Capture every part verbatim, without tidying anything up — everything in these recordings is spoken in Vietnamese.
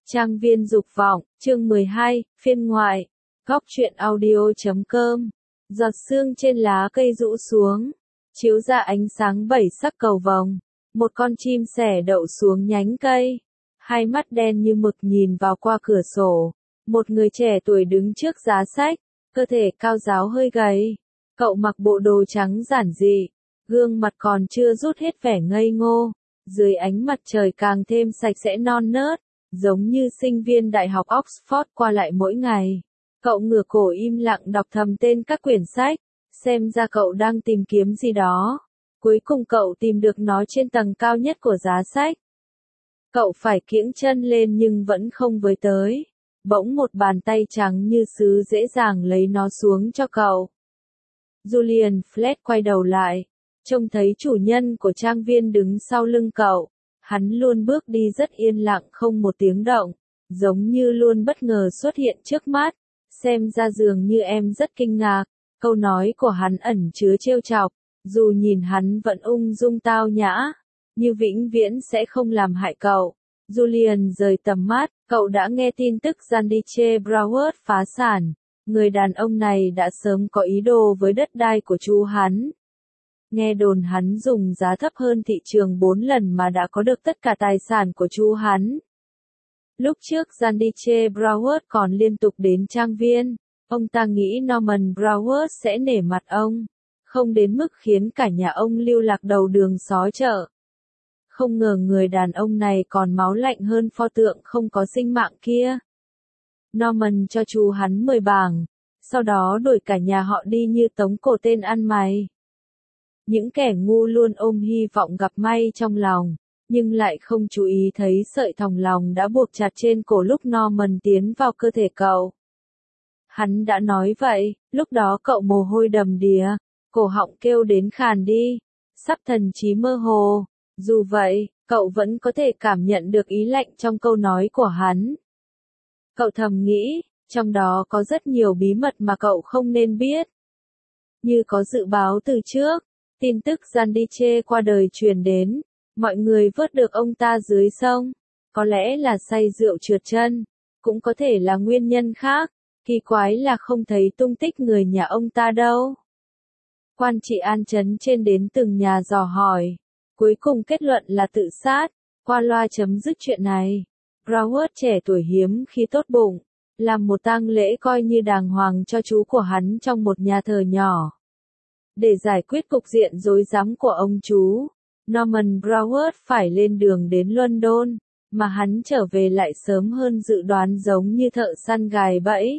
Trang viên dục vọng, chương mười hai, phiên ngoại. Góc truyện audio chấm com. Giọt sương trên lá cây rũ xuống, chiếu ra ánh sáng bảy sắc cầu vồng. Một con chim sẻ đậu xuống nhánh cây, hai mắt đen như mực nhìn vào qua cửa sổ. Một người trẻ tuổi đứng trước giá sách, cơ thể cao ráo hơi gầy. Cậu mặc bộ đồ trắng giản dị, gương mặt còn chưa rút hết vẻ ngây ngô. Dưới ánh mặt trời càng thêm sạch sẽ non nớt, giống như sinh viên đại học Oxford qua lại mỗi ngày. Cậu ngửa cổ im lặng đọc thầm tên các quyển sách, xem ra cậu đang tìm kiếm gì đó. Cuối cùng cậu tìm được nó trên tầng cao nhất của giá sách. Cậu phải kiễng chân lên nhưng vẫn không với tới. Bỗng một bàn tay trắng như sứ dễ dàng lấy nó xuống cho cậu. Julian Flett quay đầu lại, trông thấy chủ nhân của trang viên đứng sau lưng cậu. Hắn luôn bước đi rất yên lặng không một tiếng động, giống như luôn bất ngờ xuất hiện trước mắt. Xem ra dường như em rất kinh ngạc. Câu nói của hắn ẩn chứa trêu chọc, dù nhìn hắn vẫn ung dung tao nhã, như vĩnh viễn sẽ không làm hại cậu. Julian rời tầm mắt, cậu đã nghe tin tức Jandiche Broward phá sản. Người đàn ông này đã sớm có ý đồ với đất đai của chú hắn. Nghe đồn hắn dùng giá thấp hơn thị trường bốn lần mà đã có được tất cả tài sản của chú hắn. Lúc trước Jandiche Broward còn liên tục đến trang viên, ông ta nghĩ Norman Broward sẽ nể mặt ông, không đến mức khiến cả nhà ông lưu lạc đầu đường xó chợ. Không ngờ người đàn ông này còn máu lạnh hơn pho tượng không có sinh mạng kia. Norman cho chú hắn mười bảng, sau đó đuổi cả nhà họ đi như tống cổ tên ăn mày. Những kẻ ngu luôn ôm hy vọng gặp may trong lòng, nhưng lại không chú ý thấy sợi thòng lòng đã buộc chặt trên cổ lúc Norman tiến vào cơ thể cậu. Hắn đã nói vậy, lúc đó cậu mồ hôi đầm đìa, cổ họng kêu đến khàn đi, sắp thần trí mơ hồ. Dù vậy, cậu vẫn có thể cảm nhận được ý lạnh trong câu nói của hắn. Cậu thầm nghĩ, trong đó có rất nhiều bí mật mà cậu không nên biết. Như có dự báo từ trước, tin tức Jandiche qua đời truyền đến, mọi người vớt được ông ta dưới sông. Có lẽ là say rượu trượt chân, cũng có thể là nguyên nhân khác. Kỳ quái là không thấy tung tích người nhà ông ta đâu. Quan trị an trấn trên đến từng nhà dò hỏi, cuối cùng kết luận là tự sát, qua loa chấm dứt chuyện này. Broward trẻ tuổi hiếm khi tốt bụng, làm một tang lễ coi như đàng hoàng cho chú của hắn trong một nhà thờ nhỏ. Để giải quyết cục diện rối rắm của ông chú, Norman Broward phải lên đường đến London, mà hắn trở về lại sớm hơn dự đoán giống như thợ săn gài bẫy.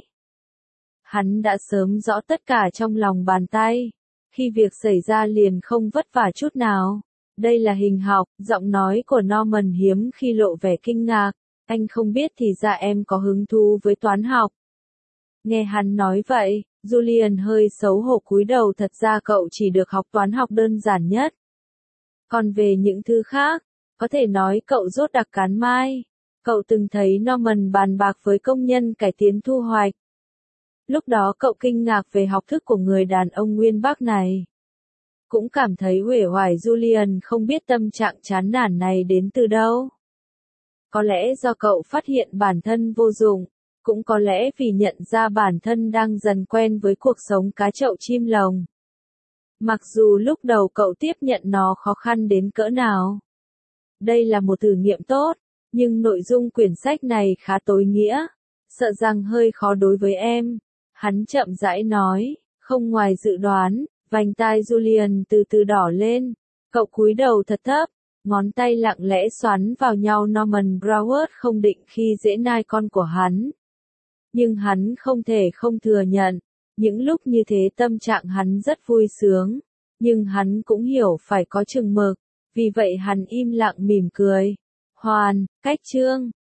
Hắn đã sớm rõ tất cả trong lòng bàn tay, khi việc xảy ra liền không vất vả chút nào. Đây là hình học, giọng nói của Norman hiếm khi lộ vẻ kinh ngạc. Anh không biết thì ra em có hứng thú với toán học. Nghe hắn nói vậy, Julian hơi xấu hổ cúi đầu, thật ra cậu chỉ được học toán học đơn giản nhất. Còn về những thứ khác, có thể nói cậu rốt đặc cán mai. Cậu từng thấy Norman bàn bạc với công nhân cải tiến thu hoạch. Lúc đó cậu kinh ngạc về học thức của người đàn ông nguyên Bắc này. Cũng cảm thấy uể oải. Julian không biết tâm trạng chán nản này đến từ đâu. Có lẽ do cậu phát hiện bản thân vô dụng, cũng có lẽ vì nhận ra bản thân đang dần quen với cuộc sống cá chậu chim lồng. Mặc dù lúc đầu cậu tiếp nhận nó khó khăn đến cỡ nào. Đây là một thử nghiệm tốt, nhưng nội dung quyển sách này khá tối nghĩa, sợ rằng hơi khó đối với em. Hắn chậm rãi nói, không ngoài dự đoán. Vành tai Julian từ từ đỏ lên, cậu cúi đầu thật thấp, ngón tay lặng lẽ xoắn vào nhau. Norman Broward không định khi dễ nai con của hắn. Nhưng hắn không thể không thừa nhận, những lúc như thế tâm trạng hắn rất vui sướng, nhưng hắn cũng hiểu phải có chừng mực, vì vậy hắn im lặng mỉm cười. Hoàn, cách chương.